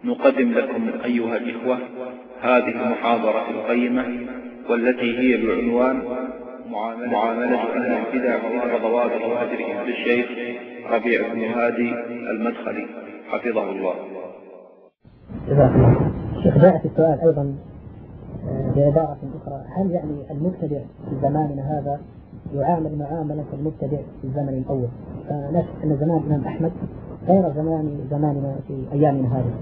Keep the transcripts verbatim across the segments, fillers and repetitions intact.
نقدم لكم أيها الإخوة هذه المحاضرة القيمة والتي هي بعنوان معاملة أهل البدع وضوابط هجرهم للشيخ ربيع بن هادي المدخلي حفظه الله. جزاك الله. شيخ جاء في السؤال أيضا بعبارة أخرى، هل يعني المبتدع في زماننا هذا يعامل معاملة المبتدع في الزمن الأول؟ فنفس أن زمان الإمام أحمد غير زمان زماننا في أيامنا هذه.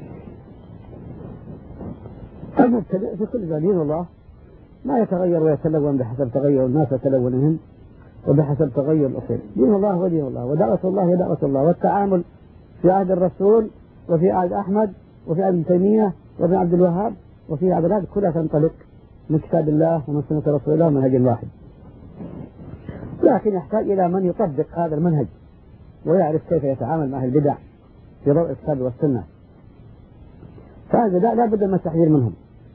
المبتدع في كل زمان والله ما يتغير ويتلون بحسب تغير الناس وتلونهم وبحسب تغير الأصول. دين الله ودين الله ودعوة الله ودعوة الله، والتعامل في عهد الرسول وفي عهد أحمد وفي عهد ابن تيمية وفي عبد الوهاب وفي عبد الهادي كلها تنطلق من كتاب الله ومن سنة رسول الله منهج واحد، لكن يحتاج إلى من يطبق هذا المنهج ويعرف كيف يتعامل مع البدع في ضوء الكتاب والسنة. فالبدع لا بد من التحذير منهم،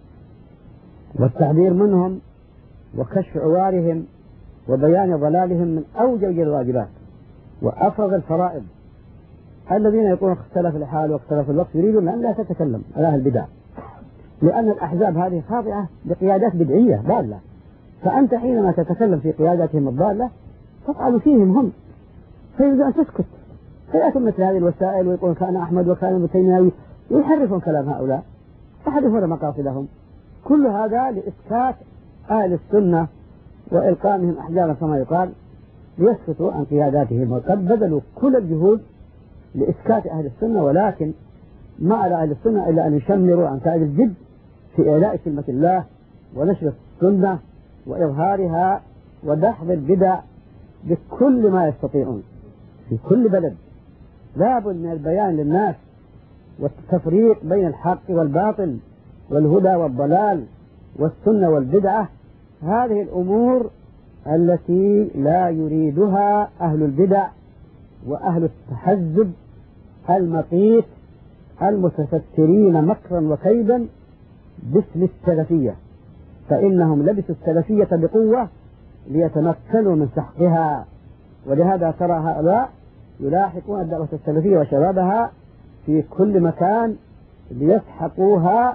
والتحذير منهم وكشف عوارهم وبيان ضلالهم من أوجب الواجبات وأفرض الفرائض. الذين يقولون اختلف الحال واختلف الوقت يريدون أن لا تتكلم على أهل البدع، لأن الأحزاب هذه خاضعة بقيادات بدعية ضالة، فأنت حينما تتكلم في قياداتهم الضالة تفعل فيهم هم، فيجب أن تسكت. فيأتون مثل هذه الوسائل ويقولون كان أحمد وكان ابن تيمية ويحرفون كلام هؤلاء يحرفون مقاصدهم. كل هذا لإسكات أهل السنة وإلقامهم أحجارا كما يقال ليسكتوا عن قياداتهم، وقد بذلوا كل الجهود لإسكات أهل السنة، ولكن ما على أهل السنة إلا أن يشمروا عن سائر الجد في إعلاء كلمة الله ونشر السنة وإظهارها ودحض البدع بكل ما يستطيعون في كل بلد. لابد من البيان للناس والتفريق بين الحق والباطل والهدى والضلال والسنة والبدعة. هذه الأمور التي لا يريدها أهل البدع وأهل التحزب المقيت المتسترين مكرا وكيدا باسم السلفية، فإنهم لبسوا السلفية بقوة ليتمكنوا من سحقها. ولهذا ترى هؤلاء يلاحقون الدعوة السلفية وشبابها في كل مكان ليسحقوها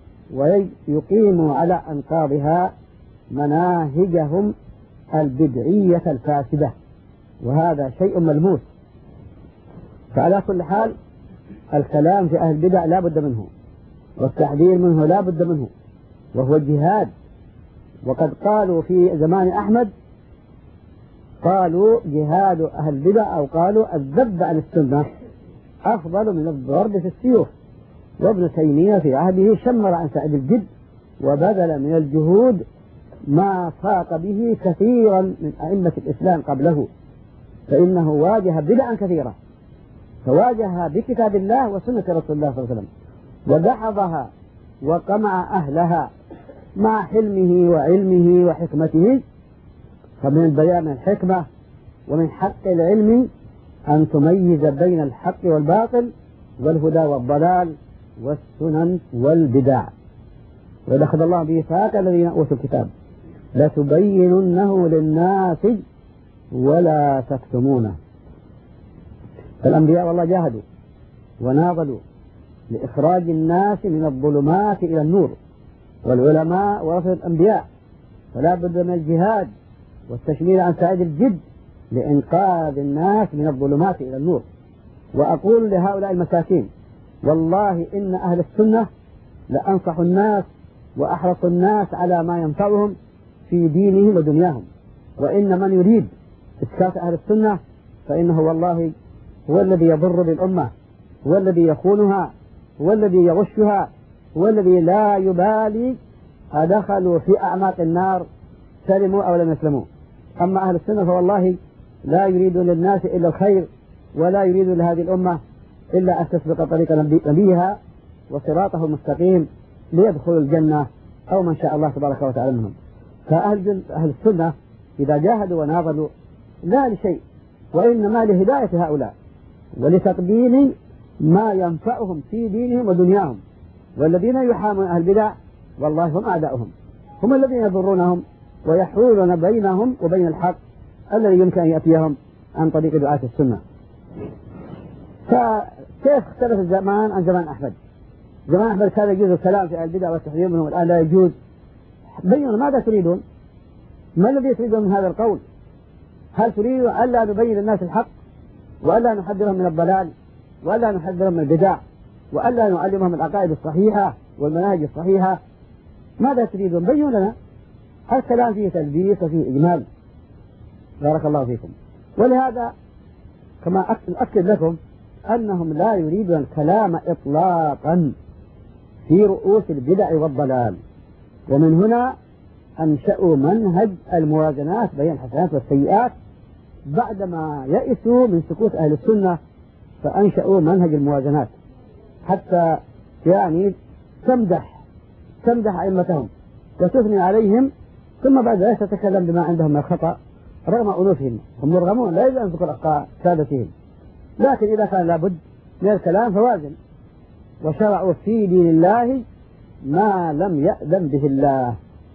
ويقيموا على أنقاضها مناهجهم البدعية الفاسدة، وهذا شيء ملموس. فعلى كل حال الكلام في أهل البدع لا بد منه، والتحذير منه لا بد منه، وهو الجهاد. وقد قالوا في زمان أحمد قالوا جهاد أهل البدع أو قالوا الذب عن السنة أفضل من الضرب في السيوف. وابن تيمية في عهده شمر عن سعد الجد وبذل من الجهود ما فاق به كثيرا من أئمة الإسلام قبله، فإنه واجه بدعا كثيرة، فواجهها بكتاب الله وسنة رسول الله صلى الله عليه وسلم ودحضها وقمع أهلها مع حلمه وعلمه وحكمته. فمن البيان الحكمة ومن حق العلم أن تميز بين الحق والباطل والهدى والضلال والسنن والبدع. وإذا أخذ الله بميثاق الذين أوتوا الكتاب لتبيننه للناس ولا تكتمونه. فالأنبياء والله جاهدوا وناضلوا لإخراج الناس من الظلمات إلى النور، والعلماء ورثة الأنبياء، فلا بد من الجهاد والتشمير عن سعيد الجد لإنقاذ الناس من الظلمات إلى النور. وأقول لهؤلاء المساكين والله إن أهل السنة لأنصح الناس وأحرص الناس على ما ينفعهم في دينهم ودنياهم، وإن من يريد إسكات أهل السنة فإنه والله هو الذي يضر بالأمة، هو الذي يخونها، هو الذي يغشها، هو الذي لا يبالي أدخلوا في أعماق النار سلموا أو لم يسلموا. أما أهل السنة فوالله لا يريد للناس إلا الخير، ولا يريد لهذه الأمة إلا أن تسبق طريق نبيها وصراطه المستقيم ليدخلوا الجنة أو من شاء الله تبارك وتعالى منهم. فأهل أهل السنة إذا جاهدوا وناضلوا لا لشيء، وإنما لهداية هؤلاء ولتقديم ما ينفعهم في دينهم ودنياهم. والذين يحامون أهل البدع والله هم أعداؤهم، هم الذين يضرونهم ويحولون بينهم وبين الحق الذي يمكن أن يأتيهم عن طريق دعاة السنة. فكيف اختلف الزمان عن زمان أحمد؟ زمان أحمد كان يجوز الكلام في البدع والتحذير منهم، الآن لا يجوز. بينوا ماذا تريدون؟ ما الذي تريدون من هذا القول؟ هل تريدون ألا نبين للناس الحق، وألا نحذرهم من الضلال، وألا نحذرهم من البدع، وألا نعلمهم العقائد الصحيحة والمناهج الصحيحة؟ ماذا تريدون؟ بينوا لنا. الكلام فيه تلبيس وفيه إجمال. بارك الله فيكم. ولهذا كما أؤكد لكم أنهم لا يريدون الكلام إطلاقا في رؤوس البدع والضلال، ومن هنا أنشأوا منهج الموازنات بين الحسنات والسيئات بعدما يئسوا من سكوت أهل السنة، فأنشأوا منهج الموازنات حتى يعني تمدح تمدح أئمتهم وتثني عليهم، ثم بعد ذلك تتكلم بما عندهم من الخطأ رغم أنوفهم. هم مرغمون لا يجوز أن تذكر أخطاء سادتهم، لكن إذا كان لابد من الكلام فوازن. وشرعوا في دين الله ما لم يأذن به الله،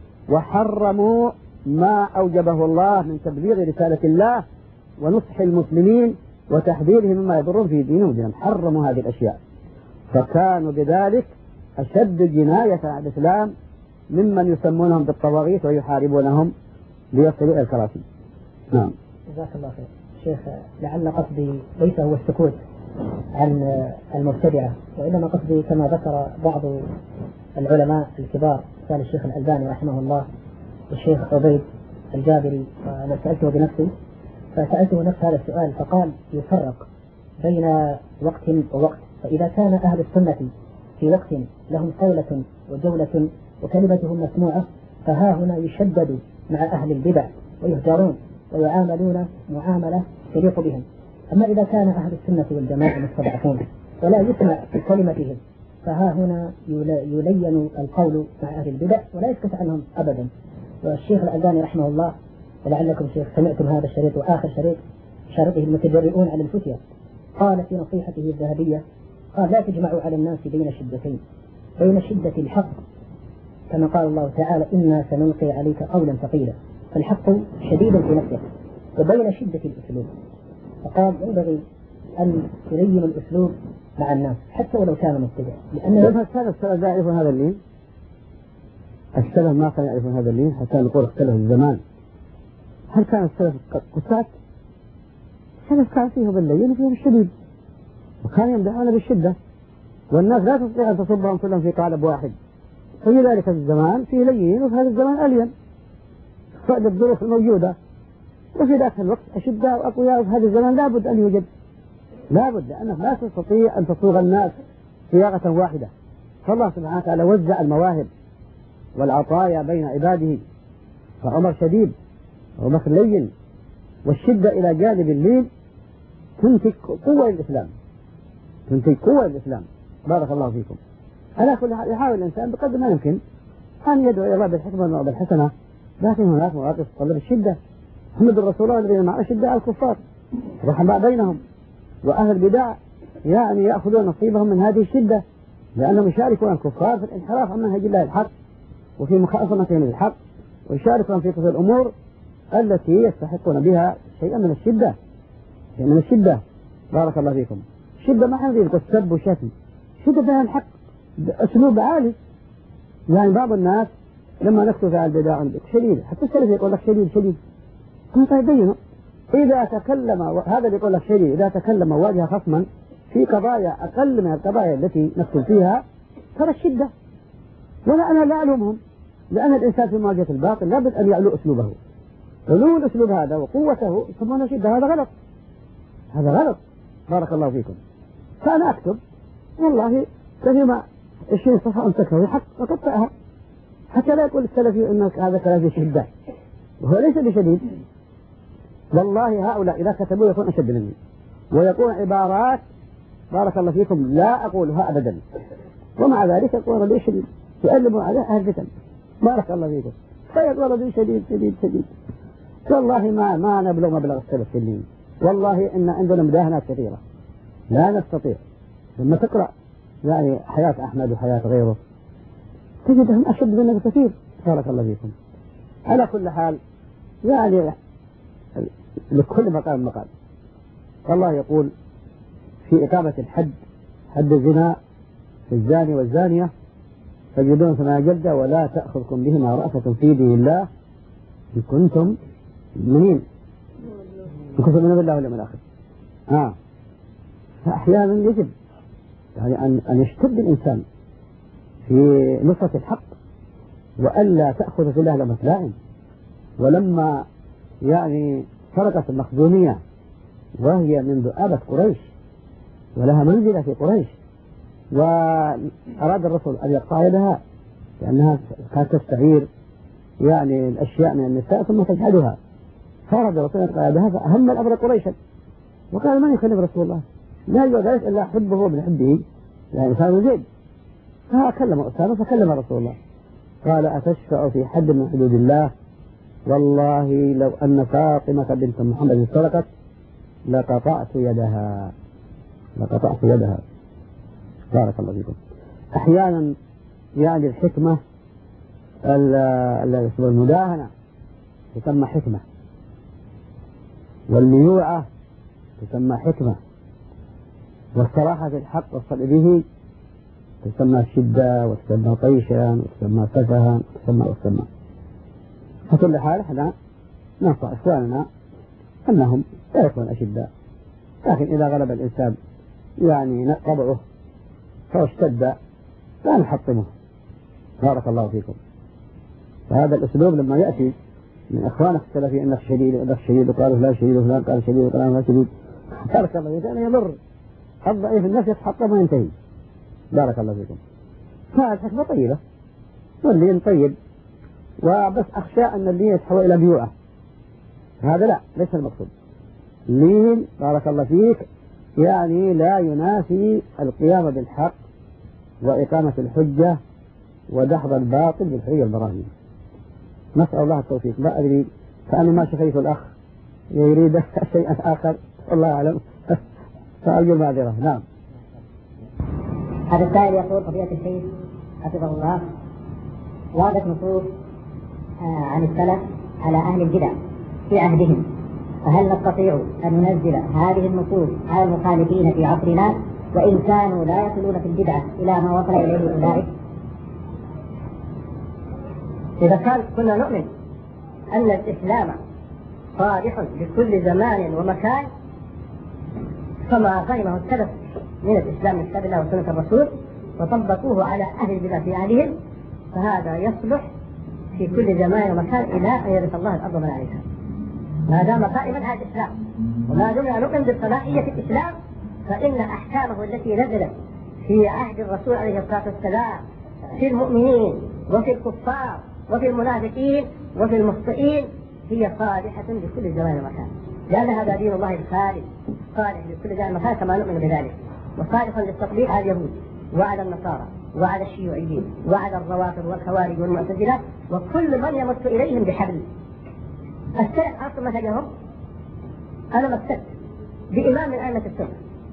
وحرموا ما أوجبه الله من تبليغ رسالة الله ونصح المسلمين وتحذيرهم مما يضرهم في دينهم ودينهم. حرموا هذه الأشياء، فكانوا بذلك أشد جناية على الإسلام ممن يسمونهم بالطواغيت ويحاربونهم ليصلوا إلى الكراسي. نعم. جزاك الله خير. شيخ، لعل قصدي ليس هو السكوت عن المبتدعة، وإنما قصدي كما ذكر بعض العلماء الكبار قال الشيخ الألباني رحمه الله والشيخ عبيد الجابري، وأنا سألته بنفسي فسألته نفس هذا السؤال فقال يفرق بين وقت ووقت، فإذا كان أهل السنة في وقت لهم قولة وجولة وكلمتهم مسموعة فها هنا يشدد مع أهل البدع ويهجرون ويعاملون معاملة تليق بهم. أما إذا كان أهل السنة والجماعة مستضعفون ولا يسمع كلمتهم فها هنا يلين القول مع أهل البدع ولا يسكت عنهم أبدا. والشيخ الألباني رحمه الله، ولعلكم شيخ سمعتم هذا الشريط وآخر شريط شرطه المتجرئون على الفتية، قال في نصيحته الذهبية قال لا تجمعوا على الناس بين شدتين، بين شدة الحق كما قال الله تعالى إنا سنلقي عليك قولا ثقيلا، فالحق شديد في نفسه، وبين شدة الأسلوب. فقال ينبغي أن تلين الأسلوب مع الناس حتى ولو كان مبتدع، لأن كان السلف لا يعرفون هذا اللين. السلف ما كانوا يعرفون هذا اللين حتى نقول اختلف الزمان. هل كان السلف قساة؟ السلف كان فيه باللين وفيه بالشديد، وكان يمدحون بالشدة، والناس لا تستطيع أن تصبهم كلهم في قالب واحد. في ذلك الزمان فيه لين وفي هذا الزمان ألين، فقد الظروف الموجودة، وفي ذاك الوقت أشداء وأقوياء، وفي هذا الزمان لابد أن يوجد، لابد لأنك لا تستطيع أن تصوغ الناس صياغة واحدة. فالله سبحانه وتعالى وزع المواهب والعطايا بين عباده، فعمر شديد وبكر لين، والشدة إلى جانب اللين تنتج قوة للإسلام، تنتج قوة للإسلام. بارك الله فيكم. على كل حال يحاول الإنسان بقدر ما يمكن أن يدعو إلى الله بالحكمة وبالحسنة، لكن هناك مواقف تتطلب الشدة. محمد رسول الله الذين معه شدة الكفار رحماء بينهم، وأهل البدع يعني يأخذون نصيبهم من هذه الشدة، لأنهم يشاركون الكفار في الانحراف عن منهج الله الحق وفي مخالفتهم للحق، ويشاركون في كل الأمور التي يستحقون بها شيئا من الشدة، شيئا من الشدة. بارك الله فيكم. الشدة ما حد يقول سب وشتم، شدة فيها الحق بأسلوب عالي. يعني بعض الناس لما نكتب على البدع شديد، حتى السلف يقول لك شديد شديد، هم يبينوا إذا تكلم هذا اللي يقول لك شديد، إذا تكلم واجه خصما في قضايا أقل من القضايا التي نكتب فيها ترى الشدة. ولا أنا لا ألومهم، لأن الإنسان في مواجهة الباطل لابد أن يعلو أسلوبه. علو الأسلوب هذا وقوته يسمونه شدة، هذا غلط، هذا غلط. بارك الله فيكم. فأنا أكتب والله كلمة عشرين صفحة أمسكها حق وقطعها، حتى لا يقول السلفي أنك هذا كلام في شدة، وهو ليس بشديد. والله هؤلاء إذا كتبوا يكون أشد مني، ويقول عبارات بارك الله فيكم لا أقولها أبدا، ومع ذلك يقول ربي شديد، يؤلموا على أهل الفتن. بارك الله فيكم. فيقول ربي شديد شديد شديد. والله ما ما نبلغ مبلغ السلف في اللين، والله إن عندنا مداهنات كثيرة لا نستطيع. لما تقرأ يعني حياة أحمد وحياة غيره تجدهم أشد منه بكثير. بارك الله فيكم. على كل حال يعني لكل مقام مقام. الله يقول في إقامة الحد، حد الزنا الزاني والزانية تجدون ثمانية جلدة ولا تأخذكم بهما رأفة في دين الله إن كنتم مؤمنين إن كنتم مؤمنين بالله واليوم الآخر. آه. فأحيانا يجب يعني أن أن يشتد الإنسان في نصرة الحق وألا تأخذ في الله لمة لائم. ولما يعني سرقت المخزومية وهي من ذؤابة قريش ولها منزلة في قريش وأراد الرسول أن يقطع يدها لأنها كانت تستعير يعني الأشياء من النساء ثم تجحدها، فأراد الرسول أن يقطع يدها فأهم الأمر قريشا وقال من يكلم رسول الله لا يوجد ذلك إلا حبه وبنحبه يعني إنسان زيد. فكلم أسامة فكلم رسول الله قال أتشفع في حد من حدود الله والله لو أن فاطمة بنت محمد سرقت لقطعت يدها لقطعت يدها. بارك الله فيكم. أحيانا يعني الحكمة المداهنة تسمى حكمة والليوعة تسمى حكمة والصراحة في الحق والصدق به تسمى شدة وتسمى طيشا وتسمى سفها وتسمى وتسمى. فكل حال احنا ننصح إخواننا أنهم لا يكونوا أشداء، لكن إذا غلب الإنسان يعني طبعه فاشتد لا نحطمه. بارك الله فيكم. فهذا الأسلوب لما يأتي من إخوانك السلفي أنك شديد أنك شديد وقالوا لا شديد وفلان قال شديد وقال لا شديد، بارك الله فيكم. يضر الضعيف النفس يتحطم وينتهي. بارك الله فيكم. فالحكمة طيبة واللين طيب، وبس أخشى أن اللين يتحول إلى بيوعة، هذا لا ليس المقصود. لين بارك الله فيك يعني لا ينافي القيام بالحق وإقامة الحجة ودحض الباطل بالحجة والبراهين. نسأل الله التوفيق. لا أدري فأنا ما شفيت الأخ يريد شيئا آخر والله أعلم فأرجو المعذرة. نعم. هذا السائل يقول فضيلة الشيخ حفظه الله وردت نصوص عن السلف على أهل البدع في عهدهم، فهل نستطيع أن ننزل هذه النصوص على المخالفين في عصرنا وإن كانوا لا يصلون في البدعة إلى ما وصل إليه أولئك؟ إذا كان كنا نؤمن أن الإسلام صالح لكل زمان ومكان فما فهمه السلف من الإسلام من كتاب الله وسنة الرسول وطبقوه على أهل البدع في عهدهم فهذا يصلح في كل زمان ومكان إلى أن يرث الله الأرض من عليها ما دام قائما هذا الإسلام. وما دمنا نؤمن بصلاحية الإسلام فإن أحكامه التي نزلت في عهد الرسول عليه الصلاة والسلام في المؤمنين وفي الكفار وفي المنافقين وفي المخطئين هي صالحة لكل زمان ومكان، لأن هذا دين الله الخالد صالح لكل زمان ومكان كما نؤمن بذلك، وصالحا للتطبيق على اليهود وعلى النصارى وعلى الشيوعيين وعلى الروافض والخوارج والمعتزلة وكل من يمس إليهم بحبل. السلف أصل مثلهم أنا مثلت بإمام من أئمة السنة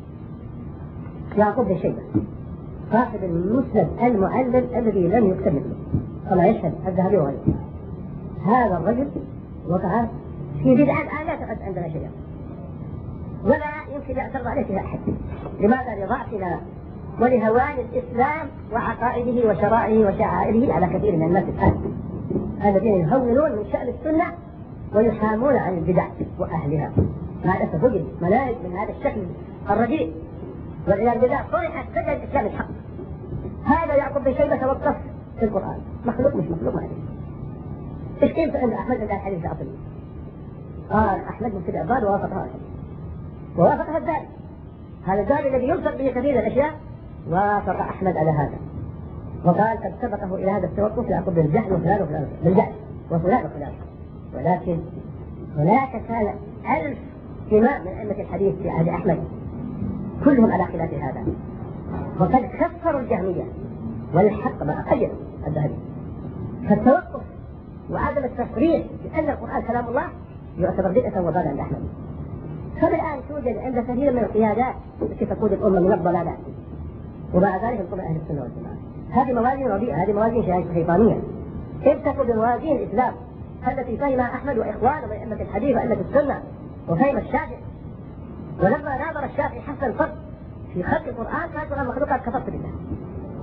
يعقوب بن شيبة صاحب المسند المعلم الذي لم يكتب مثله كما يشهد الذهبي وغيره. هذا الرجل وقع في بدعة الآن لا تعد عندنا شيئا ولا يمكن يعترض عليه فيها أحد. لماذا؟ لضعفنا ولهوان الإسلام وعقائده وشرائعه وشعائره على كثير من الناس الآن الذين يهونون من شأن السنة ويحامون عن البدع وأهلها. مع الأسف وجد مناهج من هذا الشكل الرديء والعياذ بالله صرحت ضد الإسلام الحق. هذا يعقوب بن شيبة توقف في القرآن مخلوق مش مخلوق ما أدري. إيش كيف عند أحمد عند الحديث العصري؟ قال أحمد من كذا ضال ووافقها ووافقها الدال. هذا الدال الذي ينصر به كثير الأشياء وافق أحمد على هذا وقال قد سبقه إلى هذا التوقف يعقوب بن جهل وفلان وفلان بن جهل وفلان وفلان. ولكن هناك كان ألف إمام من أئمة الحديث في عهد أحمد كلهم على خلاف هذا وقد كفروا الجهمية والحق ما أقيد الذهبي. فالتوقف وعدم التصريح بأن القرآن كلام الله يعتبر بدعة وضلالا عند أحمد. فالآن توجد عند كثير من القيادات التي تقود الأمة من الضلالات ومع ذلك القرآن أهل السنة والجماعة. هذه موازين رديئة، هذه موازين شيطانية. كيف تكون بموازين الإسلام التي فهمها أحمد وإخوانه من أئمة الحديث وأئمة السنة وفهم الشافعي؟ ولما ناظر الشافعي حسن الفرق في خلق القرآن قال القرآن مخلوقات كفرت بالله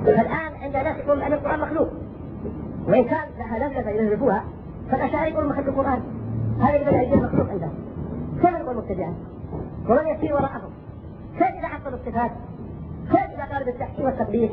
فالآن عند ناس يقول أن القرآن مخلوق، وإن كان لها لفظة يلفظوها، فالأشاعرة يقولون مخلوق القرآن، هذا اللي بدأ يجي مخلوق عندهم. كيف نقول مبتدعا؟ ومن يسير وراءهم؟ كيف إذا حصلوا الصفات؟ كيف إذا قالوا بالتحكيم والتقدير؟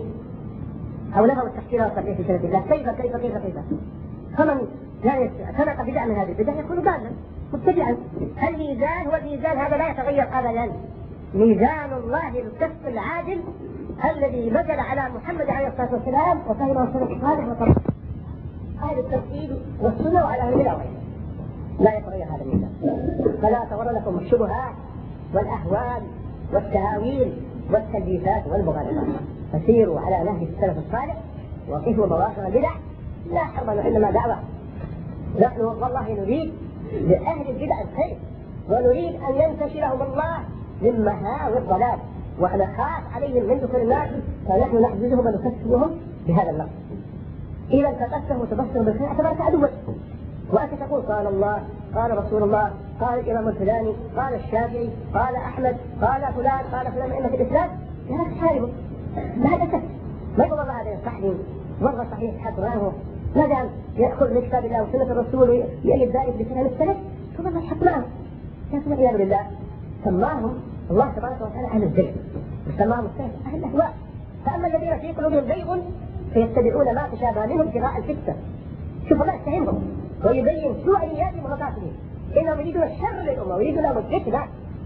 أو نفوا التحكيم والتقدير في شريعة الله؟ كيف كيف كيف كيف؟ فمن يعني سبق بدعة من هذه البدع يكون ضالا مبتدعا. الميزان هو الميزان، هذا لا يتغير أبدا. ميزان الله القسط العادل الذي نزل على محمد عليه الصلاة والسلام وفهمه السلف الصالح وطبعا أهل التوحيد والسنة وعلى أهل البدع لا يتغير هذا الميزان. فلا تغرنكم الشبهات والأهوال والتهاويل والتلبيسات والمغالطات، فسيروا على نهج السلف الصالح وقفوا مواقع البدع. لا حرب، إنما دعوة. نحن والله نريد لأهل البدع الخير، ونريد أن ينتشرهم الله من مهاوي الضلال، ونخاف عليهم من دخول الناس، فنحن نحجزهم ونكسبهم بهذا اللفظ. إذا التقته وتبصر بالخير اعتبرك عدوا، وأنت تقول قال الله، قال رسول الله، قال الإمام الفلاني، قال الشافعي، قال أحمد، قال فلان، قال فلان من أئمة الإسلام، لا تحاربه. لا تكتب، ما يقول والله هذا يصحني، والله صحيح حقناه، ما دام يأخذ من كتاب الله وسنة الرسول ويأيد ذلك بكلام السلف، فما الحق معه؟ كيف والعياذ بالله سماهم الله تبارك وتعالى أهل الزيغ، وسماهم السلف أهل الأهواء. فأما الذين في قلوبهم زيغ فيتبعون ما تشابه منهم ابتغاء الفتنة. شوف الله يستهينهم ويبين سوء نياتهم ومقاصدهم، إنهم يريدون الشر للأمة ويريدون لهم الفتنة.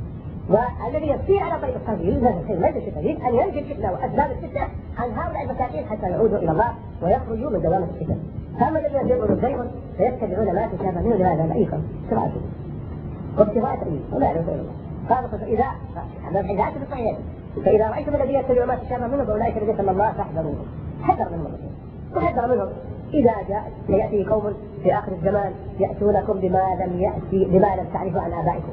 والذي يصير على طريق الخير يريد هذا الخير ليس الفتنة، يريد أن ينجي الفتنة وأسباب الفتنة عن هؤلاء المساكين حتى يعودوا إلى الله ويخرجوا من دوامة الفتن. فأما الذين يزيغون زيغ فيتبعون ما تشابه منه لهذا لأيكم ابتغاء الفتنة وابتغاء تأويل ولا يعرفون الله. قال فإذا إذا أتى بالصحيحين فإذا رأيتم الذين يتبعون ما تشابه منه فأولئك الذين سمى الله فاحذروهم. حذر منهم وحذر منهم. إذا جاء سيأتي قوم في آخر الزمان يأتونكم بما لم يأتي بما لم تعرفوا عن آبائكم،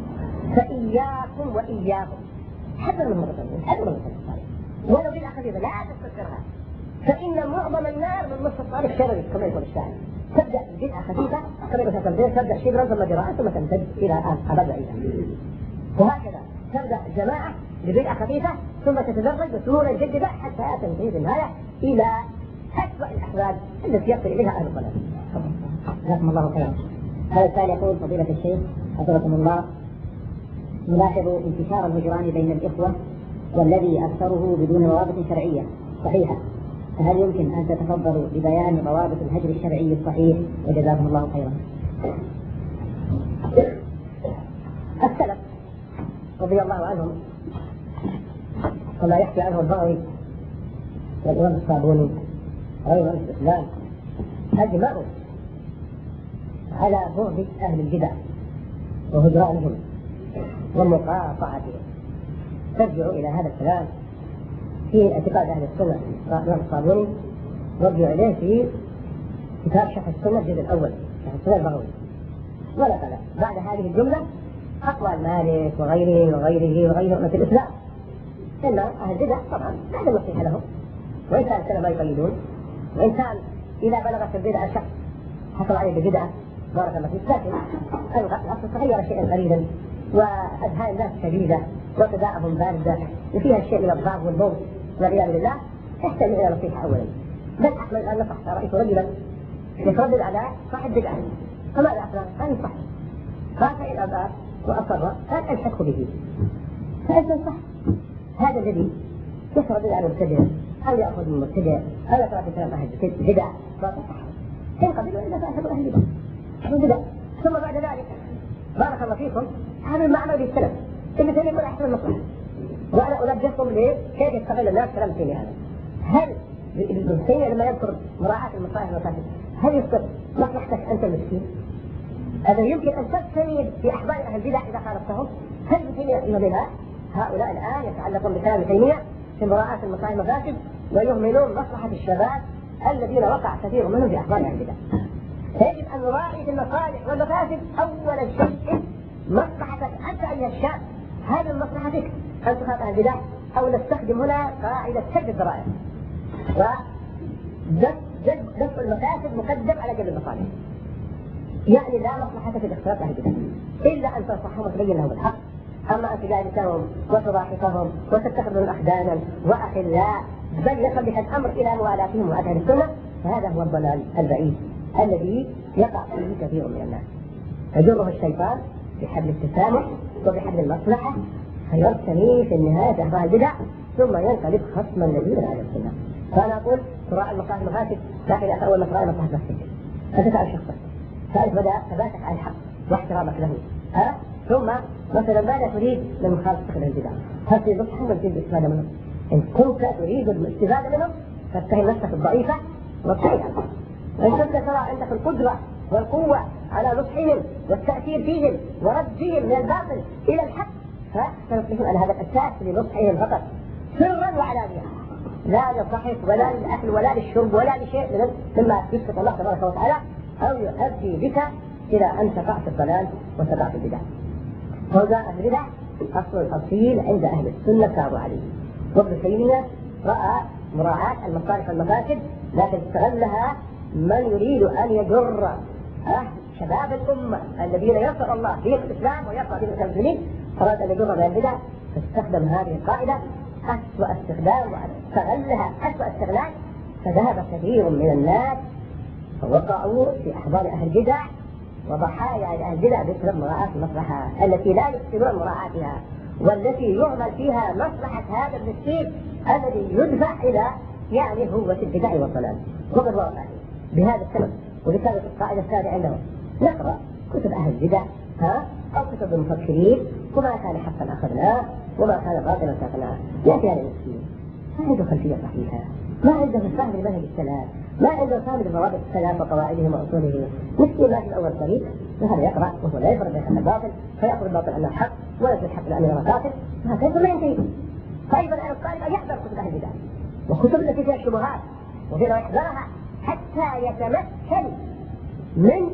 فإياكم وإياكم حذر منهم، حذر منهم. ولو بدعة خفيفة لا تستكثرها، فإن معظم النار من نصف الصالح شرري كما يقول الشاعر. تبدأ بدعة خفيفة كما يقول الشاعر، تبدأ شبرا ثم ذراعا ثم تمتد إلى أبد بعيدا. وهكذا تبدأ جماعة ببدعة خفيفة ثم تتدرج بسهولة جدا حتى تنتهي في النهاية إلى أسوأ الأحوال التي يصل إليها أهل الضلال. جزاكم الله خيرا. هذا السائل يقول فضيلة الشيخ حفظكم الله، نلاحظ انتشار الهجران بين الإخوة والذي أكثره بدون روابط شرعية صحيحة، فهل يمكن أن تتفضلوا ببيان روابط الهجر الشرعي الصحيح وجزاكم الله خيرا؟ السلف رضي الله عنهم كما يحكي عنه البغوي والإمام الصابوني غير الإسلام أجمعوا على بعد أهل البدع وهجرانهم ومقاطعتهم. ترجعوا إلى هذا الكلام في اعتقاد أهل السنة الإمام الصابوني، رجعوا إليه في كتاب شرح السنة الجزء الأول شرح السنة البغوي. ولا كلام بعد هذه الجملة أقوال مالك وغيره وغيره وغيره من الإسلام. إن أهل البدع طبعا هذا نصيحة لهم، وإن كان السلف ما يقيدون، وإن كان إذا بلغت البدعة شخص حصل عليه ببدعة بارك الله فيك، لكن الأصل تغير شيئا قليلا وأذهان الناس شديدة وتداعبهم باردة وفيها الشيء من الضعف والبغض والعياذ بالله، يحتاج إلى نصيحة أولا. بل أحمد الآن نصح، رأيت رجلا يتردد على صاحب بدعة فماذا أفعل؟ قال ينصح، قال فإن أبى وأصر قال ألحقه به، فأنت تنصح. هذا الذي يتردد على المبتدع أو يأخذ من المبتدع أو يقرأ في كلام أهل البدع إن قبلوا إلا فأخذوا أهل البدع. ثم بعد ذلك بارك الله فيكم هذا المعنى بالسلف اللي تاني يقول أحسن المصلحة، وأنا أنبهكم ليه كيف يستغل الناس كلام تاني. هذا هل ابن تيمية لما يذكر مراعاة المصالح والمفاسد هل يذكر مصلحتك أنت المسكين؟ هذا يمكن أن تستند في أحوال أهل البدع إذا خالفتهم. هل ابن تيمية يؤمن بها؟ هؤلاء الآن يتعلقون بكلام تيمية في مراعاة المصالح والمفاسد ويهملون مصلحة الشباب الذين وقع كثير منهم في أحوال أهل البدع. فيجب أن نراعي في المصالح والمفاسد أول شيء مصلحتك أنت أيها الشاب. هذه مصلحتك أن تخاف أهل البدع، أو نستخدم هنا قاعدة سد الذرائع، ودفع المفاسد مقدم على جلب المصالح. يعني لا مصلحة في الاختلاف أهل البدع إلا أن تنصحهم وتبين لهم الحق. أما أن تجالسهم وتضاحكهم وتتخذهم أحدانا وأخلاء بل يصل الأمر إلى موالاتهم وأهل السنة، فهذا هو الضلال البعيد الذي يقع فيه كثير من الناس. يجره الشيطان بحبل التسامح وبحبل المصلحة فيرتمي في النهاية أهواء البدع ثم ينقلب خصما لدين أهل السنة. فأنا أقول تراعي المصالح المفاسد، لكن أول ما تراعي المصلحة نفسك أنت تعرف شخصك ثالث بدأ ثباتك على الحق واحترامك له، ها ثم مثلا ماذا تريد من مخالفتك للبدع؟ هل في نصح ولا تريد الاستفادة منه؟ إن كنت تريد الاستفادة منه فاتهم نفسك الضعيفة وابتعد عنه. وإن كنت ترى عندك القدرة والقوة على نصحهم والتأثير فيهم وردهم من الباطل إلى الحق فسنصلحون على هذا الأساس لنصحهم فقط سرا وعلانية، لا للضحك ولا للأكل ولا للشرب ولا لشيء مما يسقط الله تبارك وتعالى أو يؤدي بك إلى أن تقع في الضلال وتقع في البدع. هذا البدع أصل أصيل عند أهل السنة كانوا عليه. وابن تيمية رأى مراعاة المصالح والمفاسد لكن استغلها من يريد أن يجر شباب الأمة الذين ينصر الله فيهم الإسلام ويرفع فيهم المسلمين، أراد أن يجر من البدع فاستخدم هذه القاعدة أسوأ استخدام واستغلها أسوأ استغلال، فذهب كثير من الناس فوقعوا في أحضان أهل البدع وضحايا أهل البدع بسبب مراعاة المصلحة التي لا يحسنون مراعاتها والتي يعمل فيها مصلحة هذا المسكين الذي يدفع إلى يعني هوة البدع والضلال. وقد وقع بهذا السبب ولكانت القاعدة الثانية عندهم نقرأ كتب أهل البدع ها أو كتب المفكرين وما كان حقا أخذناه وما كان باطلا تركناه. يأتي هذا المسكين ما عنده خلفية صحيحة، ما عنده فهم لمنهج السلف، ما عنده فهم لضوابط السلف وقواعدهم وأصولهم، مسكين ماشي في أول طريق وهذا يقرأ وهو لا يفرق بين الحق والباطل فيأخذ الباطل أنه حق ويأخذ الحق لأنه باطل، وهكذا ما ينتهي. فأيضا على الطالب أن يحضر كتب أهل البدع وكتب التي فيها الشبهات وفيها يحضرها حتى يتمكن من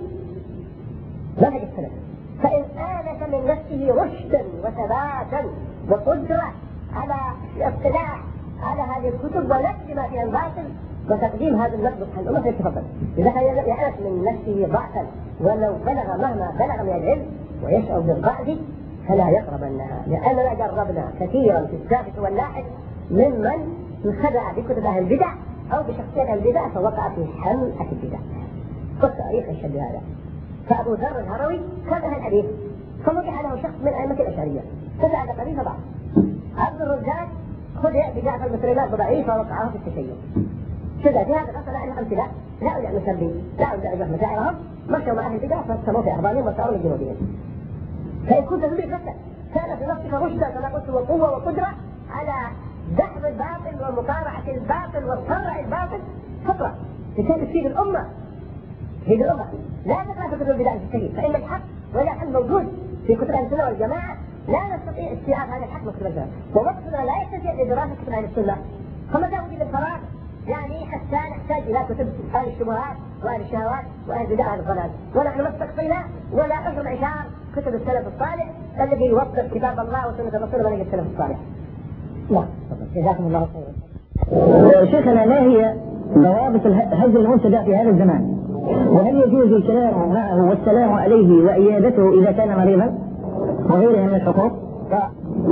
منهج السلف، فإن آنس من نفسه رشدا وثباتا وقدرة على الاطلاع على هذه الكتب ونقد ما فيها الباطل وتقديم هذا النقد عن الأمة فيتفضل. إذا كان يأنس من نفسه ضعفا ولو بلغ مهما بلغ من العلم ويشعر بالضعف فلا يقربنها، لأننا جربنا كثيرا في السابق واللاحق ممن انخدع بكتب أهل البدع أو بشخصيات أهل البدع فوقع في حمأة البدع. والتاريخ يشهد هذا. فأبو ذر الهروي كان أهل الحديث فوقع له شخص من أئمة الأشعرية فسأل قريب ضعف. عبد الرزاق خدع بجعفر بن سليمان ضعيفة ووقعه في التشيع. شذا في هذا الأصل أن أمثلة لا أولئك مسلمين لا أولئك مشاعرهم مشوا مع أهل البدع فاستمروا في أحضانهم وساروا من جنوبهم. فإن كنت تريد نفسك كان في نفسك رشدا كما قلت وقوة وقدرة على دحض الباطل ومقارعة الباطل وصرع الباطل فقرأ لكي تفيد الأمة تفيد الأمة لا تقرأ في كتب البدع الشهيد فإن الحق ولا حل موجود في كتب أهل السنة والجماعة لا نستطيع استيعاب هذا الحق من كتب الجماعة ووقتنا لا يستطيع لدراسة كتب أهل السنة فمتى وجد الفراغ يعني حتى نحتاج إلى كتب أهل الشبهات وأهل الشهوات وأهل البدع والضلال ونحن ما استقصينا ولا أجر عشار كتب السلف الصالح الذي يوضح كتاب الله وسنة الرسول ونهج السلف الصالح. لا جزاكم الله خيرا. شيخنا ما هي ضوابط الهجر المبتدع في هذا الزمان؟ وهل يجوز الكلام معه والسلام عليه وإيادته إذا كان مريضا وغيرها من الحقوق؟ لا.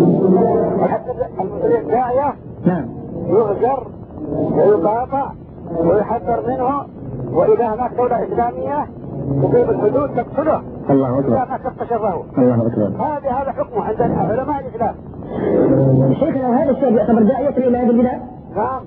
الداعية نعم يهجر ويقاطع ويحذر منه وإذا هناك دولة إسلامية تقيم الحدود تقتله. الله أكبر. إذا ما تبت شره. الله أكبر. هذا هذا حكمه عند علماء الإسلام. شيخنا هذا الشيء يعتبر داعية إلى هذه البدع؟ نعم.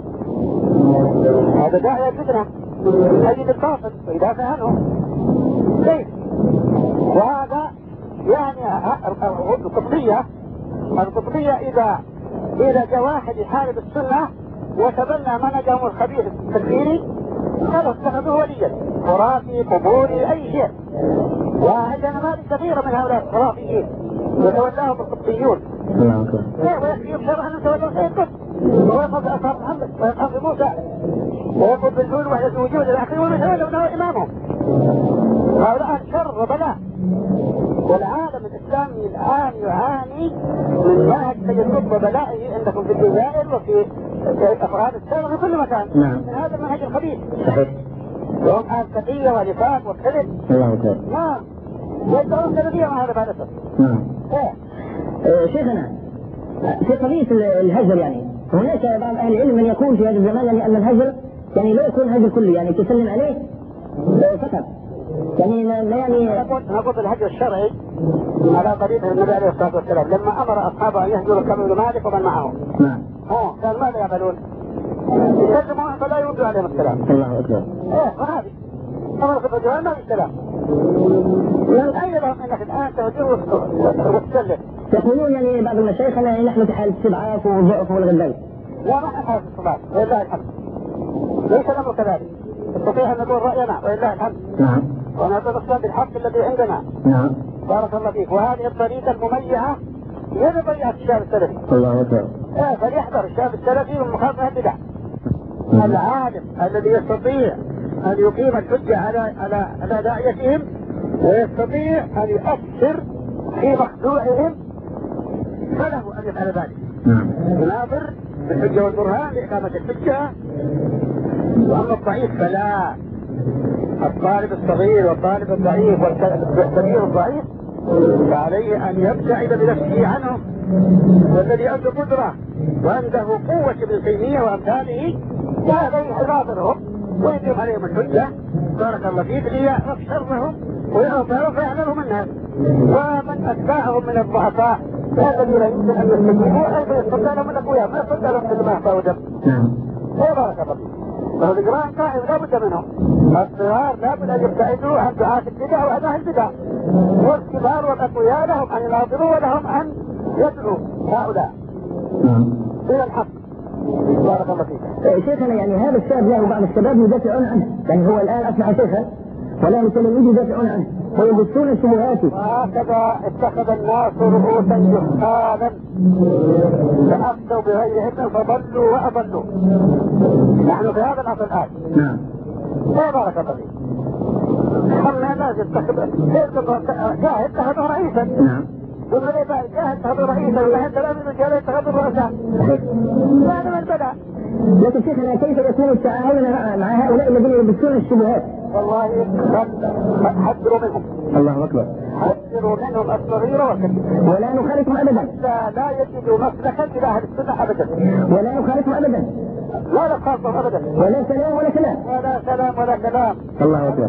هذا داعية الفتنة يجد الباطل ويدافع عنه. كيف؟ وهذا يعني القطبية القطبية إذا إذا جاء واحد يحارب السنة وتبنى منهجهم الخبيث التكفيري قالوا اتخذوه وليا خرافي قبوري أي شيء. وعندنا نماذج كثيرة من هؤلاء الخرافيين يتولاهم القطبيون. الله أكبر. ويكفيهم شرعا أن تولوا سيد قطب ويقض بأصحاب محمد ويقض بموسى ويقض بالجود وحدة وجود الآخرين ويتولونه إمامهم. هؤلاء شر وبلاء. والعالم الإسلامي الآن يعاني من منهج سيد قطب وبلائه عندكم في الجزائر وفي أفراد الشرق في كل مكان. نعم. من هذا المنهج الخبيث. صحيح. وهم آسفية ونفاق وكذب. الله أكبر. نعم. ويدعون سببية مع هذا بعد نعم. ايه آه شيخنا في قضية الهجر يعني هناك بعض اهل العلم من يقول في هذا الزمان يعني ان الهجر يعني لا يكون هجر كلي، يعني تسلم عليه فقط، يعني لا يعني نقول الهجر الشرعي على طريقه النبي عليه الصلاه والسلام لما امر اصحابه ان يهجروا كعب بن مالك ومن معه. نعم. اه كان ماذا يعملون؟ يسلمون فلا يردوا عليهم السلام. الله اكبر. ايه وهذه امر في الرجال ما في السلام. من اين لهم انك الان تهجر وتسلم؟ يقولون يعني بعض المشايخ نحن في حاله استضعاف وضعف والغلبان. لا ما حال الصلاة ولله الحمد. ليس الأمر كذلك. نستطيع أن نقول رأينا ولله الحمد. نعم. ونتمسك بالحق الذي عندنا. نعم. بارك الله فيك. وهذه الطريقة المميعة هي طريقة الشاب السلفي. الله أكبر. إيه فليحذر الشاب السلفي من مخالفة البدع. العالم الذي يستطيع أن يقيم الحجة على على على داعيتهم ويستطيع أن يؤثر في مخدوعهم فله أن يفعل ذلك. نعم. يناظر بالحجة والبرهان لإقامة الحجة. وأما الضعيف فلا. الطالب الصغير والطالب الضعيف والكبير الضعيف فعليه أن يبتعد بنفسه عنه، والذي عنده قدرة وعنده قوة ابن تيمية وأمثاله فعليه يناظرهم ويقيم عليهم الحجة بارك الله فيك ليعرف شرهم ويعرفهم فيعلمهم الناس. ومن أتباعهم من الضعفاء الذين يمكن أن يستجيبوا أيضا يستطيع لهم الأقوياء ما يستطيع لهم كل ما يحتاجوا دم. نعم. بارك الله فيك. فالإجراء قائم لا بد منهم. الصغار لا بد أن يبتعدوا عن دعاة البدع وعن أهل البدع، والكبار والأقوياء لهم أن يناظروا ولهم أن يدعوا هؤلاء إلى الحق. بارك الله فيك. شيخنا يعني هذا الشاب له بعض الشباب يدافعون عنه، يعني هو الآن أسمع شيخا ولا تلاميذ يدافعون عنه ويبثون شبهاته. وهكذا اتخذ الناس رؤوسا جهالا فأفتوا بغير علم فضلوا وأضلوا. نحن في هذا العصر الآن. نعم. لا بارك الله فيك. خلنا الناس يتخذ جاهد اتخذوا رئيسا. نعم. ثم ليه جاهد اتخذوا رئيسا وجاهد ثلاثة رجال اتخذوا رؤساء. هذا من بدأ. لكن شيخنا كيف يكون التعاون مع هؤلاء الذين يلبسون الشبهات؟ والله حذروا منهم. الله أكبر. حذروا منهم الصغير والكبير. ولا نخالفهم أبدا. لا, لا يجدوا مسلكا إلى أهل السنة أبدا. ولا نخالفهم أبدا. لا نخالفهم أبدا. ولا سلام ولا كلام. ولا سلام ولا كلام. الله أكبر.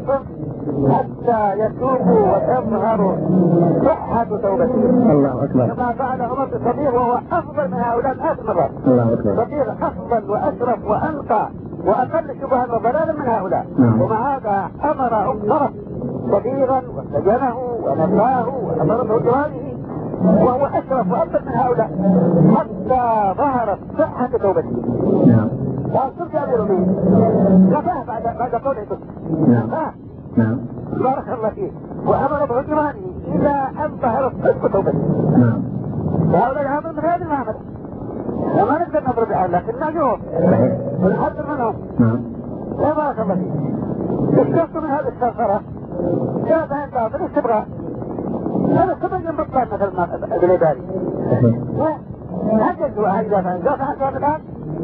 حتى يتوبوا وتظهر صحة توبتهم. الله أكبر. كما فعل عمر بن الصديق وهو أفضل من هؤلاء الناس مرات. الله أكبر. الصديق أفضل وأشرف وأنقى وأقل شبها وضلالا من هؤلاء. نعم. ومع هذا أمر أمره صغيرا وسجنه ونفاه وأمره جواله وهو أشرف وأفضل من هؤلاء حتى ظهرت صحة توبته. نعم. وأنصر جابر به نفاه بعد بعد قوله كنت. نعم. نعم. بارك الله فيه. وأمر بهجرانه إلى أن ظهرت صدق توبته. نعم. وهؤلاء العامل من هذه المعاملة وما نقدر نضرب عنه لكن نعجوهم ونحذر منهم. نعم. لا بارك الله فيه. اشتركوا من هذه السرسرة جاء عند بعض الاستبغاء. هذا سبب ينبطلان مثل ما بالإداري. هجزوا أهل جافة جافة عن جافة الآن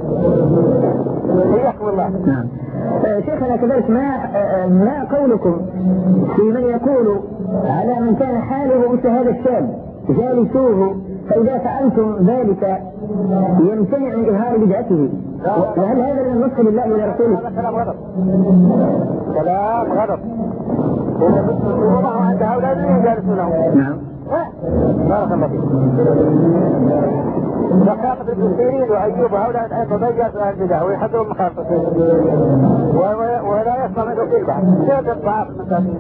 إياكم الله. نعم. شيخنا كذلك ما ما قولكم في من يقول على من كان حاله مثل هذا الشاب جالسوه فإذا فعلتم ذلك يمتنع من إظهار بدعته، وهل هذا من النصح لله ولرسوله؟ هذا كلام غلط. كلام غلط. وضعوا عند هؤلاء الذين جالسونه. نعم. بارك الله فيك. وكافة ابن سيرين وأيوب هؤلاء الآن ضيّات أهل البدع ويحذروا المخالفة ولا يسمع منه كلمة. زاد الضعاف المساكين.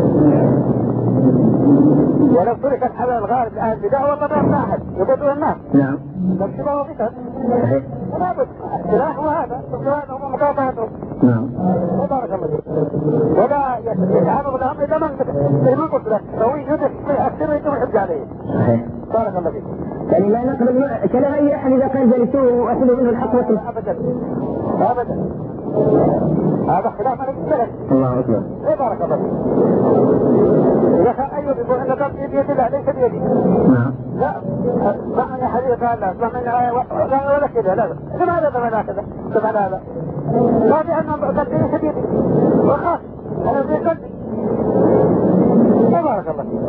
ولو تركت حول الغالب لأهل البدع والله ما يمنع أحد يبطل الناس. نعم. فالشبه وفتن. ولا بد. السلاح وهذا السلاح هم مقاطعتهم. نعم. وبارك الله فيك. ولا يتعامل الأمر إذا من يقول قلت لك هو يجد أكثر يتم الحج عليه. بارك الله فيك. يعني لا نقبل كلام أي أحد إذا كان جالسوه وأخذوا منه الحق والسلام. أبدا أبدا. هذا خلاف من السلف. الله أكبر. إيه بارك الله فيك. إذا كان أيوب يقول أن ضرب بيد الله ليس بيدي. نعم. لا ما من حديث قال لا ما من لا ولا كذا لا لماذا ثمن هكذا ثمن هذا لا بأن ضرب ليس بيدي وخاف أنا في قلبي. إيه بارك الله فيك.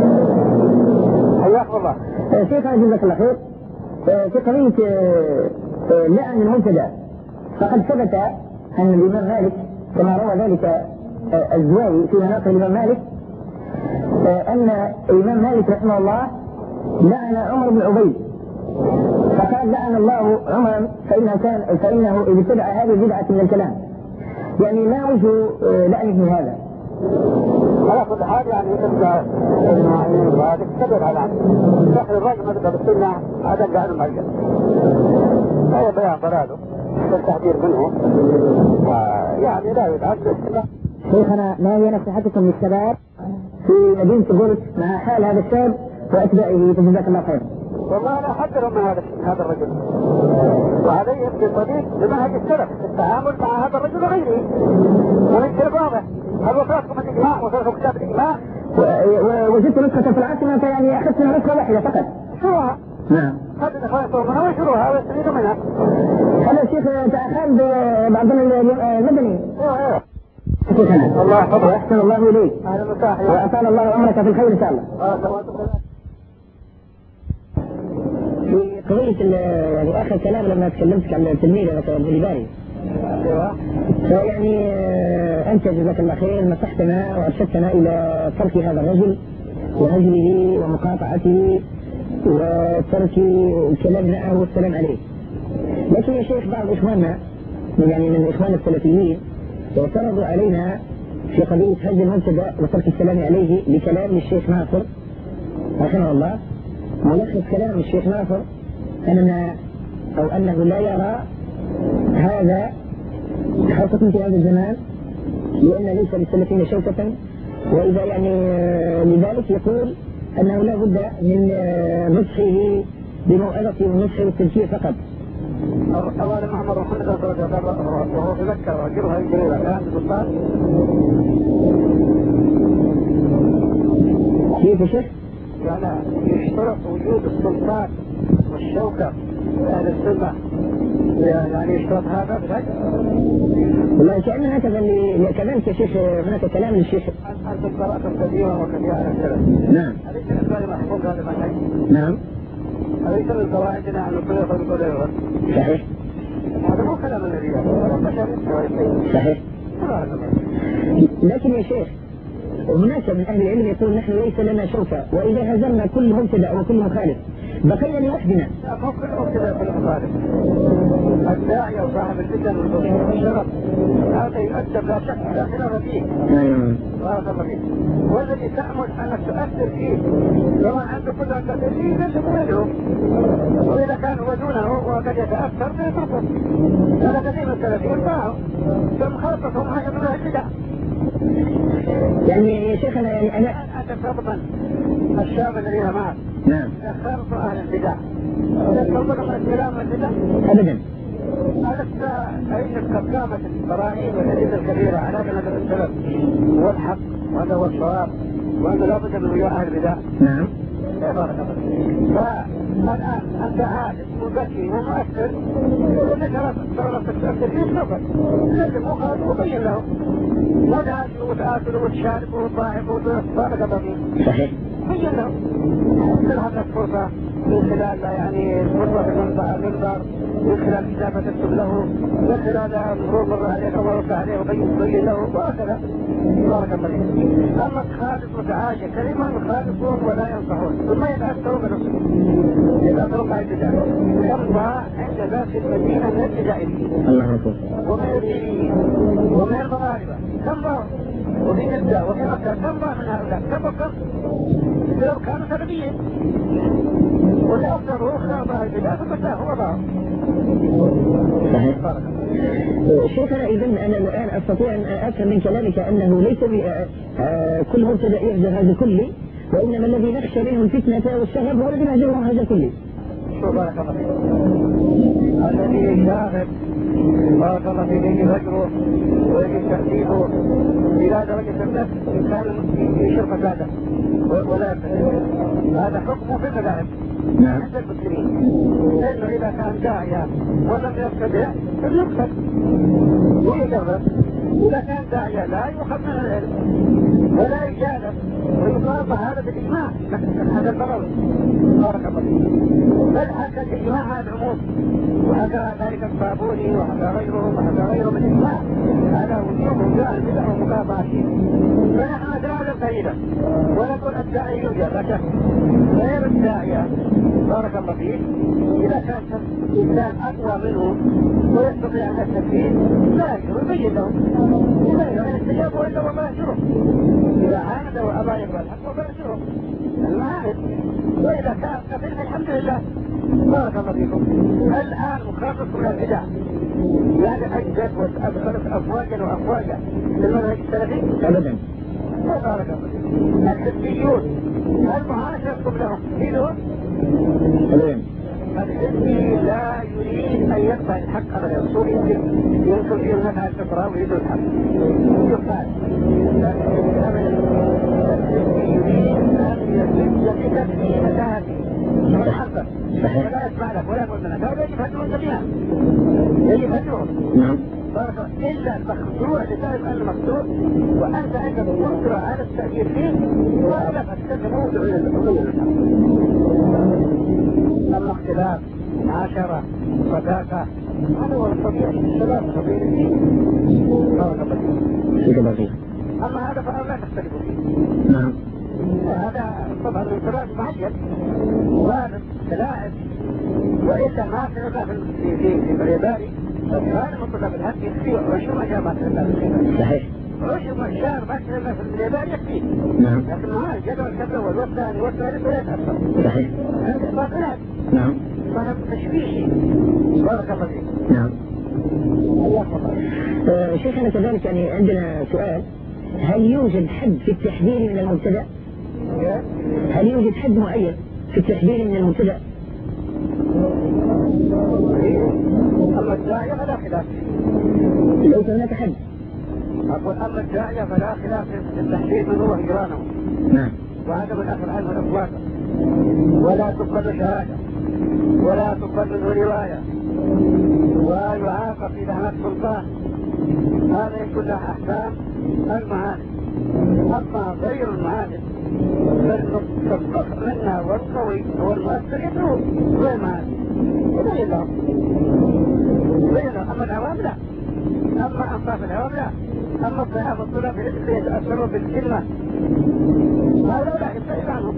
حياكم الله. شيخ جزاك الله خير. في قضية لعن المبتدع، فقد ثبت أن الإمام مالك كما روى ذلك الزواوي في مناقب الإمام مالك أن الإمام مالك رحمه الله لعن عمر بن عبيد، فقال لعن الله عمر فإنه كان فإنه ابتدع هذه البدعة من الكلام، يعني لا وجه لعنه هذا. على كل حال يعني تبقى هذا تكبر على دخل الرجل مذهب السنة هذا قاعد معجل، هذا بيان ضلاله والتحذير منه، ويعني لا يدعس السنة. شيخنا ما هي نصيحتكم للشباب في مدينة القدس مع حال هذا الشاب وأتباعه فجزاك الله خير؟ والله أنا أحذرهم من هذا هذا الرجل، وعليهم بطريق بمنهج السلف في التعامل مع هذا الرجل وغيره، ومن كلام واضح هل وصلتكم الإجماع وصلتكم كتاب الإجماع وجدت نسخة في العاصمة فيعني أخذت منها نسخة واحدة فقط. شروها؟ نعم. هذا الإخوان يصورونها ويشروها ويستفيدوا منها. هذا الشيخ تأخذ بعضنا المدني. ايوه الله يحفظه ويحسن الله إليك. أهلا وسهلا. وأطال الله عمرك في الخير إن شاء الله. في قضية يعني آخر كلام لما تكلمتك عن التلميذ مثلا البوليباري. ايوه. فيعني أنت جزاك الله خير نصحتنا وأرشدتنا إلى ترك هذا الرجل وهجره ومقاطعته وترك الكلام معه والسلام عليه. لكن يا شيخ بعض إخواننا يعني من الإخوان السلفيين اعترضوا علينا في قضية هجر المبتدع وترك السلام عليه بكلام الشيخ ناصر رحمه الله. ملخص كلام الشيخ ناصر أننا أو أنه لا يرى هذا خاصة في هذا الزمان لأن ليس للسلفين شوكة، وإذا يعني لذلك يقول أنه لا بد من نصحه بموعظة والنصح والتذكير فقط. أولا محمد رسول الله صلى الله عليه وسلم وهو تذكر رجلها الجريرة كان سلطان كيف يا شيخ؟ يعني يشترط وجود السلطان والشوكة أهل السنة، يعني يشترط هذا بالهجر. والله كأن هكذا اللي كمان يا شيخ هناك كلام للشيخ. أنت قرأت كثيرا وكثيرا على السلف. نعم. أليس الإسلام محفوظ هذا المنهج؟ نعم. أليس من قواعدنا أن نقول يقول يقول يقول صحيح. هذا مو كلام الذي يقول. صحيح. لكن يا شيخ هناك من أهل العلم يقول نحن ليس لنا شوكة، وإذا هزمنا كل مبتدع وكل مخالف بقينا لوحدنا. مو كل مبتدع وكل مخالف. الداعية وصاحب الفتن والشرف هذا يؤدب لا شك لا خلاف فيه. بارك الله فيك. والذي تأمل أنك تؤثر فيه كما عنده كل أن تؤثر فيه ليس مغيره، وإذا كان هو دونه وقد يتأثر فيتركه. هذا كثير من السلفيين باعوا ثم خلطتهم هكذا من البدع. يعني يا شيخنا يعني أنا أنت فرضا الشاب الذين معك نعم خلط أهل البدع تفضل من الكلام والبدع أبدا. ألست أين قد قامت البراهين والأدلة الكبيرة على أن هذا السلف هو الحق وهذا هو الصواب وأنه لا بد من رجوع أهل البدع. نعم. بارك الله. فالآن أنت عالم مذكي ومؤثر وذكرت نفسك تؤثر فيه فقط لازم مخالف وبين له وتأثر وتآثر وتشارك وتضاعف وتبارك الله فيه. صحيح. بين له تلحق لك فرصة من خلال يعني فرصة المنبر من خلال كتابة تكتب له من خلال المرور مرة عليك الله يرفع عليه وبين له وهكذا. بارك الله فيك. أما الخالف متعايش كلمة الخالفون ولا ينصحون ثم يتأثروا بنفسهم يتأثروا مع البدع. يرضى عند ذات المدينة من البدائيين الله أكبر. ومن الدينيين ومن المغاربة كم ضاع وفي جدة وفي مكة كم ضاع من هؤلاء كم فكر لو كانوا سلبيين والأفضل هو خاضع البدع ثم هو ضاع. صحيح. شيخنا إذن أنا الآن أستطيع أن أفهم من كلامك أنه ليس كل مبتدع يهجر هذا كله، وإنما الذي نخشى منه الفتنة والشغب هو الذي نهجرهم هذا كله. شو بارك الله فيك. الذي يشاهد بارك الله فيك يجي هجره ويجي تهديده إلى درجة النفس إنسان يشرب فساده ولا هذا حكمه في المذاهب. نعم. عند المسلمين لأنه إذا كان داعيا ولم يبتدع فليقتل ويجرب، إذا كان داعيا لا يؤخذ من العلم ولا يجادل ويطالب هذا بالاجماع هذا الضرر بارك الله فيك. بل حتى الاجماع على العموم، وهذا ذلك الصابوني وهذا غيره وهذا غيره من الاجماع هذا وجوه جاء البدع ومكافاته. فنحن نتعلم قليلا ونقول الداعي يوجد لك غير الداعية بارك الله فيك اذا كان الانسان اقوى منه ويستطيع ان التكفير لا يجب يبين له يبين له ان استجابه الا وما يشره. اذا عاند وابى يقبل الحق وما يشره المعاند. واذا كان كفر الحمد لله بارك الله فيكم. الان مخاطب من البدع يعني اجدد وادخلت افواجا وافواجا في المنهج السلفي ابدا. بارك الله فيكم. الحزبيون المعاشرة لهم دينهم الحزبي لا يريد ان يقبل الحق ابدا. يصور يمكن يمكن في النفع الفطره ويريد الحق يقبل. الحزبي يريد ان يزيد في مذاهبه محبه ولا يسمع لك ولا يقول منك. هذا يجب هدوه جميعا يجب هدوه. نعم بارك الله. الا المخدوع لسائر المخدوع وانت عندك قدره على التاثير فيه ولا تستخدم موضوع الى الحلول. اما اختلاف عشرة صداقة هذا هو الطبيعي الشباب طبيعي الدين بارك الله فيك. اما هذا فلا تختلف فيه. نعم هذا طبعا الانفراد معين وهذا تلاعب والا ما تنفع في في في العبادي. هذا مطلب الحق يكفي عشر مشاعر ما تنفع في العبادي. صحيح عشر مشاعر ما تنفع في العبادي يكفي. نعم لكن ما الجدول الكبير والثاني والثالث ولا يتأثر. صحيح هذا باطلات. نعم طلب تشويشي بارك الله فيك. نعم الله أكبر. شيخنا كذلك يعني عندنا سؤال، هل يوجد حد في التحذير من المبتدأ؟ هل يوجد حد معين في التحذير من المبتدأ؟ أما الداعية فلا خلاف. ليس هناك حد. أقول أما الداعية فلا خلاف في التحذير من هو هجرانه. نعم وعدم الأخذ عنه الأصوات ولا تقبل شهادة ولا تقبل منه رواية ويعاقب إذا هناك سلطان. هذه كلها أحكام المعاني. أما غير المعاني فالمستفق منا والقوي والمؤثر يدعو غير معاني ولا يدعو غير. أما العوام لا. أما أنصاف العوام لا. أما الصحابة الطلاب اللي يتأثروا بالكلمة هذا لا يستعيد عنهم.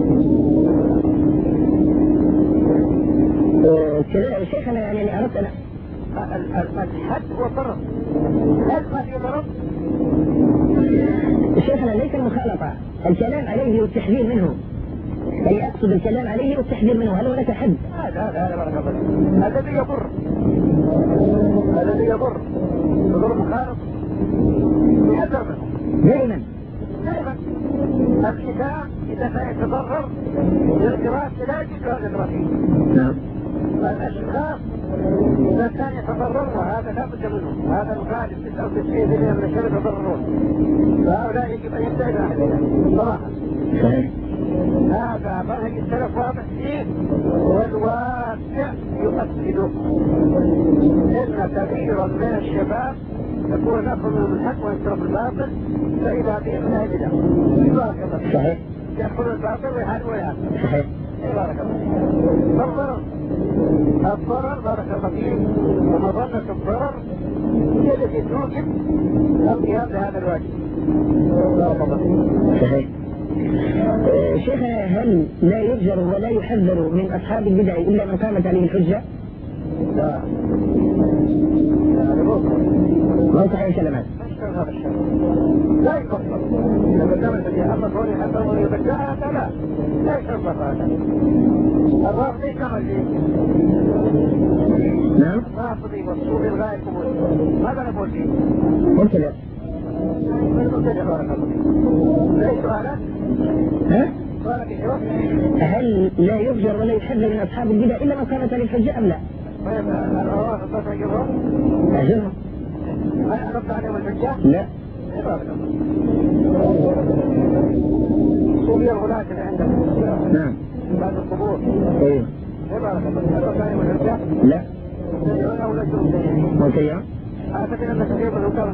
شيخنا يعني أردت أنا الحد هو ضرر. الحد ما فيه ضرر. شيخنا ليس المخالطة الكلام عليه والتحذير منه، يعني أقصد الكلام عليه والتحذير منه، هل هناك حد؟ هذا هذا بارك الله. الذي يضر الذي يضر يضر مخالط يحذر منه دائما. دائما الكتاب إذا كان يتضرر للقراءة لا يجوز القراءة فيه. نعم الأشخاص إذا كان يتضرر وهذا لا بد منه. هذا الغالب تسعة وتسعين بالمئة من الشباب يتضررون فهؤلاء يجب أن يبتعد عنهم صراحة. هذا منهج السلف واضح فيه والواقع يؤكده. إن كثيرا من الشباب يكون نأخذ منهم الحق ويترك الباطل فإذا به من أجله صحيح يأخذ الباطل ويحال ويحال. صحيح بارك الله. فالضرر الضرر بارك الله فيه ومظنة الضرر هي التي توجب القيام بهذا الواجب. بارك الله فيه. صحيح. شيخنا هل لا يجر ولا يحذر من أصحاب البدع إلا من قامت عليه الحجة؟ لا ما صحيح كلمات هذا الشيء لا يكفر. لما كانت الذي أما كوني حتى هو يبدعها هذا لا لا يكفر هذا. الرافضي كما فيه. نعم الرافضي والصوفي الغاية قبول. ماذا نقول فيه؟ قلت لا. ليس سؤالات؟ ها؟ هل لا يفجر ولا يحذر من أصحاب البدع إلا من قامت عليه الحجة أم لا؟ طيب الروافض تجرهم؟ أجرهم. هل أردت عليهم الحجة؟ لا. صوفيا الغلاة اللي عندهم. نعم. بعد القبور. ايوه. أردت عليهم الحجة؟ لا. مبتدعون أو ليسوا مبتدعين؟ مبتدعون. أعتقد أن كثير منهم كانوا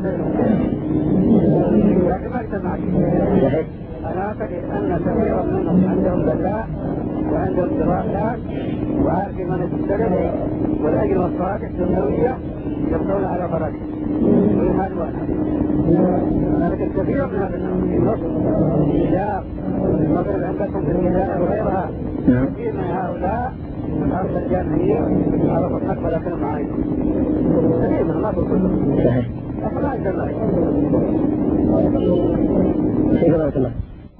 لكن ما اجتمعت. أنا أعتقد أن كثيرا منهم عندهم ذكاء وعندهم دراسات وعارفين من السلف والأجر والصالح الدنيوية يبقون على فرائض ويهان واحد. لكن كثير من هذا الناس في مصر الإجاب المغرب عندكم في الجزائر وغيرها كثير من هؤلاء من الأرض الجامعية عرفوا الحق ولا كانوا معايا كثير من مصر كلهم. أخلاق الله.